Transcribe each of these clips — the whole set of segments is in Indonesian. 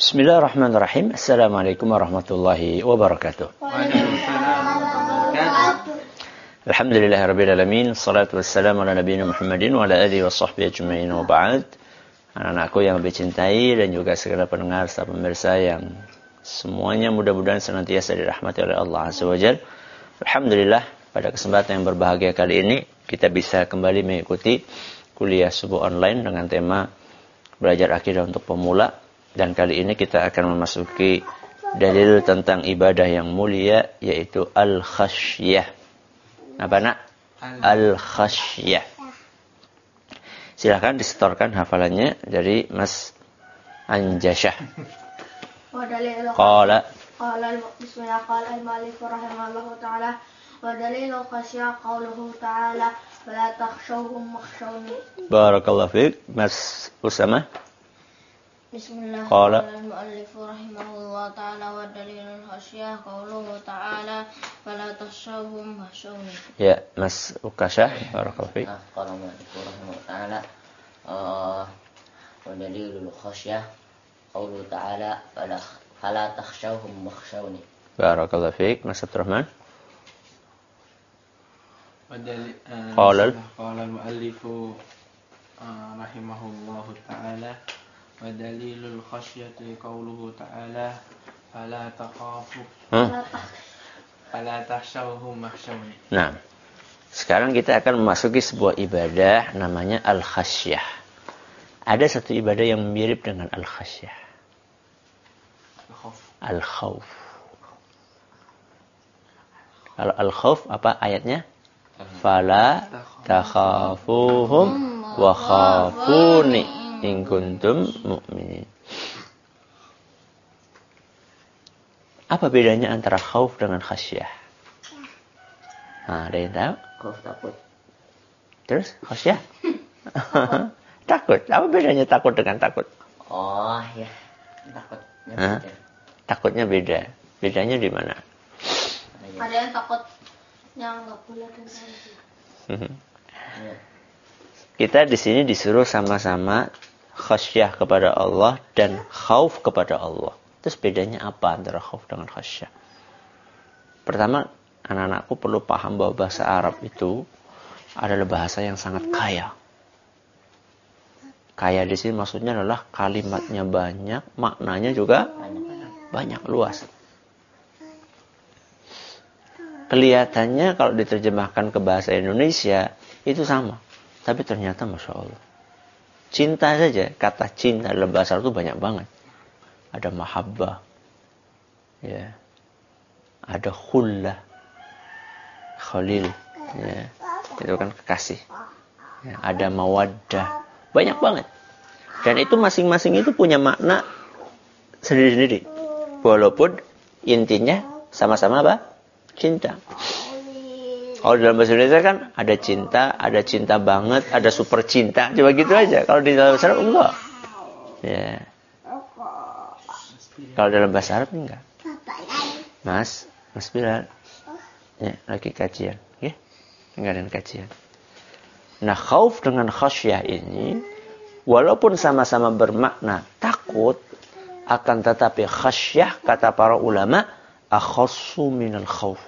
Bismillahirrahmanirrahim. Assalamualaikum warahmatullahi wabarakatuh. Alhamdulillahirrabbilalamin. Salatu wassalamu ala nabiyina Muhammadin wa ala alihi wa sahbihi ajma'in wa ba'd. Anak-anakku yang lebih cintai dan juga segala pendengar serta pemirsa yang semuanya mudah-mudahan senantiasa dirahmati oleh Allah Azza wa Jalla. Alhamdulillah, pada kesempatan yang berbahagia kali ini kita bisa kembali mengikuti kuliah subuh online dengan tema belajar akidah untuk pemula. Dan kali ini kita akan memasuki dalil tentang ibadah yang mulia, yaitu al-khasyah. Apa nak? Al-khasyah. Silakan disetorkan hafalannya dari Mas Anjasyah. Qala Bismillah, qala al-mu'allif rahimahullahu ta'ala wa dalilul khasyah qauluhu ta'ala wa la takhshawhum wakhshawni. Barakallahu fiik. Mas Usama. Bismillah, Qala al-mu'allif rahimahullahu ta'ala wa dalilul khasyah qauluhu ta'ala wa la takhshawhum wakhshawni. Ya, Mas Ukasha. Barakallahu fiik. Qala al-mu'allif rahimahullahu ta'ala wa dalilul khasyah qauluhu ta'ala fala takhshawhum wakhshawni. Barakallahu fiik. Mas Abdurrahman. Qala al-mu'allif rahimahullahu ta'ala wa dalilul khasyati qauluhu ta'ala fala takhafu fala takhshawhum wakhshawni. Nah, sekarang kita akan memasuki sebuah ibadah namanya al-khasyah. Ada satu ibadah yang mirip dengan al-khasyah. Al-khawf. Kalau al-khawf apa ayatnya? Fala takhafuhum wa khafuni in kuntum mu'minin. Apa bedanya antara khauf dengan khasyah? Nah, ada yang tahu? Khauf takut. Terus khasyah? Takut. Apa bedanya takut dengan takut? Oh ya, takutnya Hah? beda. Takutnya beda. Bedanya di mana? Ada yang takut yang enggak boleh dan Ya. Kita di sini disuruh sama-sama khasyah kepada Allah dan khauf kepada Allah. Terus bedanya apa antara khauf dengan khasyah? Pertama, anak-anakku perlu paham bahwa bahasa Arab itu adalah bahasa yang sangat kaya. Kaya di sini maksudnya adalah kalimatnya banyak, maknanya juga banyak, luas. Kelihatannya kalau diterjemahkan ke bahasa Indonesia itu sama. Tapi ternyata Masya Allah. Cinta saja, kata cinta dalam bahasa Arab itu banyak banget. Ada mahabbah. Ya. Ada khullah. Khalil. Ya. Itu kan kekasih. Ya. Ada mawaddah. Banyak banget. Dan itu masing-masing itu punya makna sendiri-sendiri. Walaupun intinya sama-sama apa? Cinta. Kalau dalam bahasa Indonesia kan ada cinta banget, ada super cinta, coba gitu aja. Kalau di dalam bahasa Arab enggak. Ya. Kalau dalam bahasa Arab enggak. Mas Bilal. Ya, lagi kajian, ya. Ngadain kajian. Nah, khauf dengan khasyah ini walaupun sama-sama bermakna takut, akan tetapi khasyah kata para ulama akhassu minal khauf.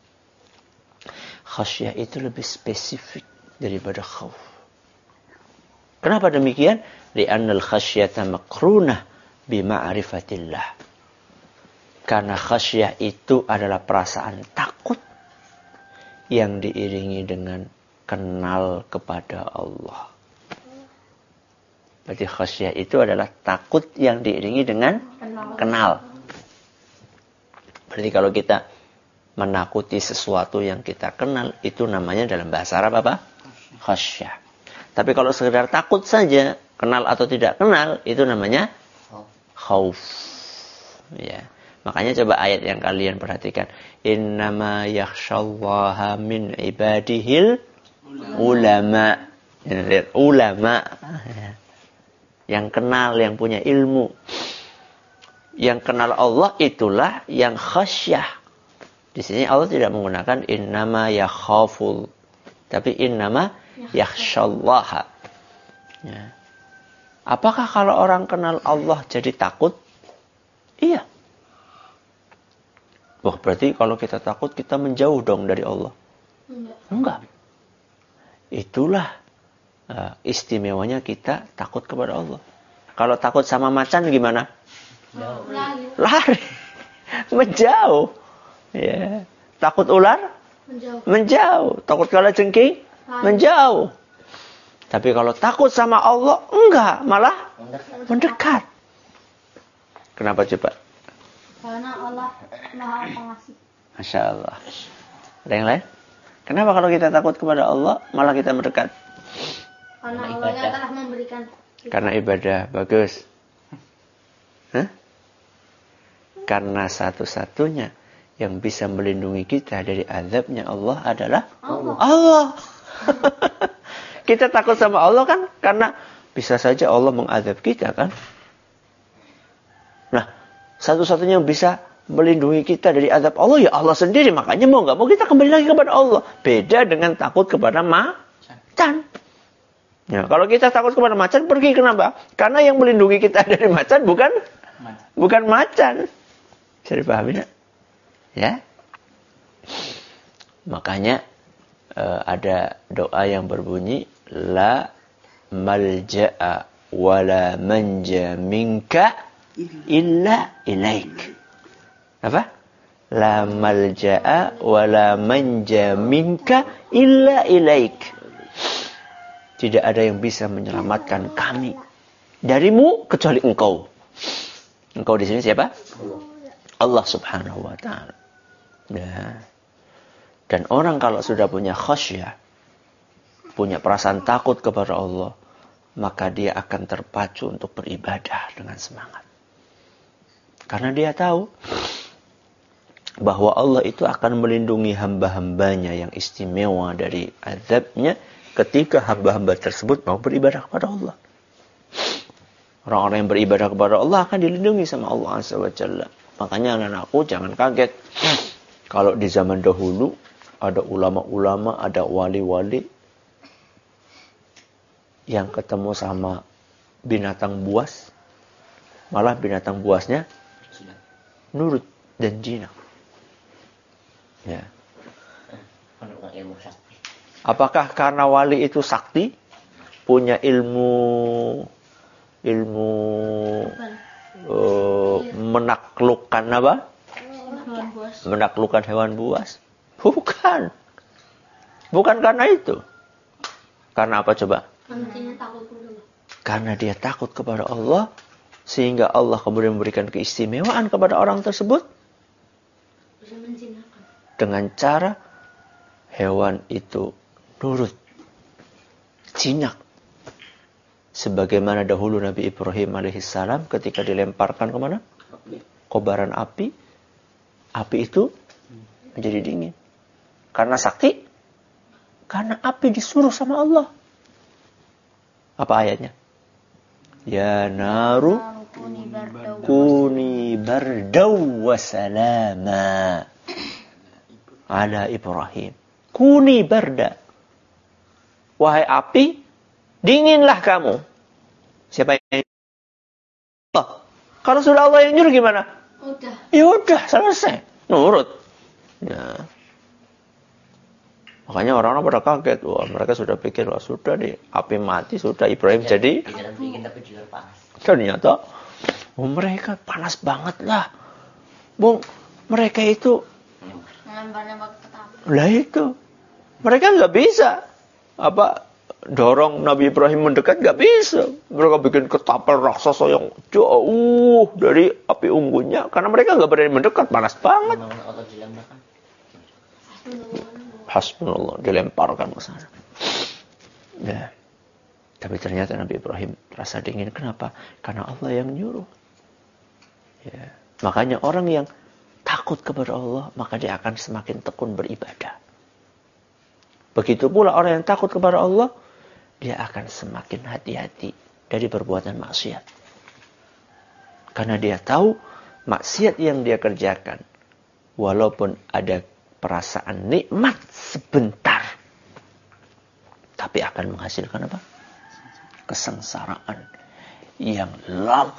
Khasyah itu lebih spesifik daripada khauf. Kenapa demikian? Li'annal khasyata makrunah bima'rifatillah. Karena khasyah itu adalah perasaan takut yang diiringi dengan kenal kepada Allah. Berarti khasyah itu adalah takut yang diiringi dengan kenal. Berarti kalau kita menakuti sesuatu yang kita kenal, itu namanya dalam bahasa Arab apa? Khasyah. Tapi kalau sekedar takut saja, kenal atau tidak kenal, itu namanya khauf. Ya. Makanya coba ayat yang kalian perhatikan. Innama yakhshallaha min ibadihil ulama. Ulama. Yang kenal, yang punya ilmu. Yang kenal Allah itulah yang khasyah. Di sini Allah tidak menggunakan innama yakhaful, tapi innama yakhshallaha. Ya. Apakah kalau orang kenal Allah jadi takut? Iya. Wah, berarti kalau kita takut, kita menjauh dong dari Allah. Enggak. Itulah istimewanya kita takut kepada Allah. Kalau takut sama macan gimana? Lari. Menjauh. Ya. Takut ular? Menjauh. Takut kalajengking? Menjauh. Tapi kalau takut sama Allah, enggak. Malah mendekat. Kenapa coba? Karena Allah Maha Pengasih. Masya Allah. Ada yang lain? Kenapa kalau kita takut kepada Allah, malah kita mendekat? Karena Allah telah memberikan. Karena ibadah. Bagus. Hah? Karena satu-satunya yang bisa melindungi kita dari azabnya Allah adalah Allah. Kita takut sama Allah kan karena bisa saja Allah mengazab kita kan. Nah, satu-satunya yang bisa melindungi kita dari azab Allah ya Allah sendiri. Makanya mau nggak mau kita kembali lagi kepada Allah. Beda dengan takut kepada macan. Ya, kalau kita takut kepada macan, pergi kenapa? Karena yang melindungi kita dari macan bukan macan. Bisa dipahami ya? Ya. Makanya ada doa yang berbunyi la malja'a wala manja minka illa ilaik. Apa? La malja'a wala manja minka illa ilaik. Tidak ada yang bisa menyelamatkan kami darimu kecuali engkau. Engkau di sini siapa? Allah Subhanahu wa taala. Nah. Dan orang kalau sudah punya khasyah, punya perasaan takut kepada Allah, maka dia akan terpacu untuk beribadah dengan semangat. Karena dia tahu bahwa Allah itu akan melindungi hamba-hambanya yang istimewa dari azabnya ketika hamba-hamba tersebut mau beribadah kepada Allah. Orang-orang yang beribadah kepada Allah akan dilindungi sama Allah Azza wa Jalla. Makanya anak-anakku jangan kaget. Kalau di zaman dahulu ada ulama-ulama, ada wali-wali yang ketemu sama binatang buas, malah binatang buasnya nurut dan jinak. Ya. Apakah karena wali itu sakti, punya ilmu menaklukkan apa? Menaklukkan hewan buas? Bukan. Bukan karena itu. Karena apa coba? Karena dia takut kepada Allah, sehingga Allah kemudian memberikan keistimewaan kepada orang tersebut dengan cara hewan itu nurut, jinak. Sebagaimana dahulu Nabi Ibrahim alaihissalam ketika dilemparkan kemana? Kobaran api. Api itu menjadi dingin. Karena sakti? Karena api disuruh sama Allah. Apa ayatnya? Ya naru kuni bardaw wa salama ala Ibrahim. Kuni barda. Wahai api, dinginlah kamu. Siapa yang Allah? Kalau sudah Allah yang nyuruh gimana? Ya udah, selesai. Nurut. Ya. Makanya orang-orang pada kaget. Wah, mereka sudah pikir, wah sudah deh, api mati, sudah Ibrahim jadi. Ternyata, mereka panas banget lah. Bung, mereka itu. Lah itu. Mereka nggak bisa. Dorong Nabi Ibrahim mendekat, nggak bisa. Mereka bikin ketapel raksasa yang jauh dari api unggunnya. Karena mereka nggak berani mendekat, panas banget. Hasbunallah, dilemparkan ke sana. Ya. Tapi ternyata Nabi Ibrahim rasa dingin. Kenapa? Karena Allah yang nyuruh. Ya. Makanya orang yang takut kepada Allah, maka dia akan semakin tekun beribadah. Begitu pula orang yang takut kepada Allah, dia akan semakin hati-hati dari perbuatan maksiat. Karena dia tahu maksiat yang dia kerjakan, walaupun ada perasaan nikmat sebentar, tapi akan menghasilkan apa? Kesengsaraan yang lama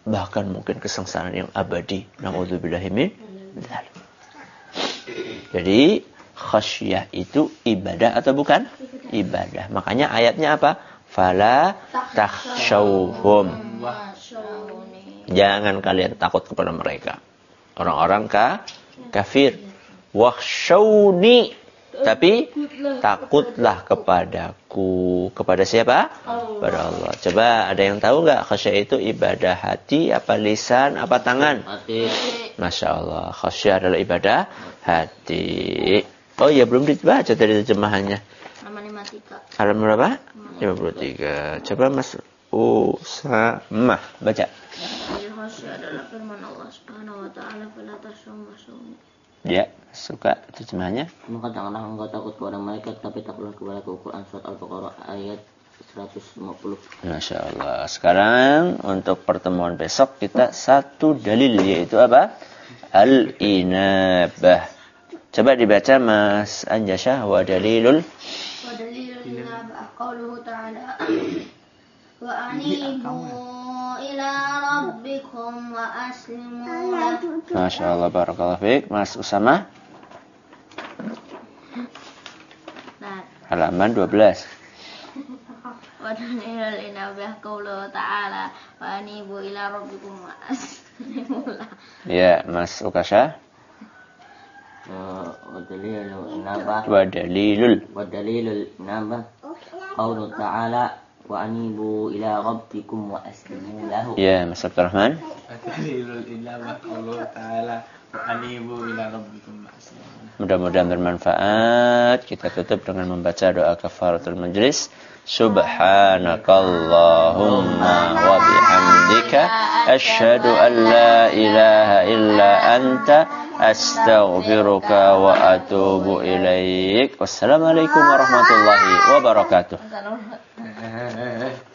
bahkan mungkin kesengsaraan yang abadi. Na'udzubillahi min dzalik. Jadi khasyah itu ibadah atau bukan? Ibadah. Makanya ayatnya apa? Fala takhshawhum. Jangan kalian takut kepada mereka. Orang-orang kafir. Wakhshawni. Tapi takutlah kepadaku. Kepada siapa? Kepada Allah. Coba ada yang tahu nggak khasyah itu ibadah hati, apa lisan, apa tangan? Hati. Masya Allah. Khasyah adalah ibadah hati. Oh iya, belum dibaca dari terjemahannya. Halaman berapa? 53. Coba Mas Usama baca. Khasyah adalah firman Allah Subhanahu wa taala, "Fala takhshawhum wakhshawni." Ya, suka terjemahannya. Maka janganlah engkau takut kepada mereka, tapi takutlah kepada Al-Quran surat Al-Baqarah ayat 150. Masya Allah. Sekarang untuk pertemuan besok kita satu dalil, yaitu apa? Al-inabah. Coba dibaca Mas Anjasyah. Wa dalilul inabah qauluhu ta'ala wa anibu ila rabbikum wa aslimu lahu. Masya Allah, barakallahu fiik. Mas Usama. Halaman 12. Wa dalilul inabah qauluhu ta'ala wa anibu ila rabbikum wa aslimu lahu. Ya, Mas Ukasha. Wadalilul inabah qauluhu ta'ala wa anibu ila rabbikum wa aslimu lahu. Ya, Mas Abdurrahman. Wadalilul inabah qauluhu ta'ala wa anibu ila rabbikum wa aslimu lahu. Mudah-mudahan bermanfaat. Kita tutup dengan membaca doa kafaratul majlis. Subhanakallahumma wa bihamdika asyhadu an la ilaha illa anta astaghfiruka wa atubu ilaik. Wassalamualaikum warahmatullahi wabarakatuh.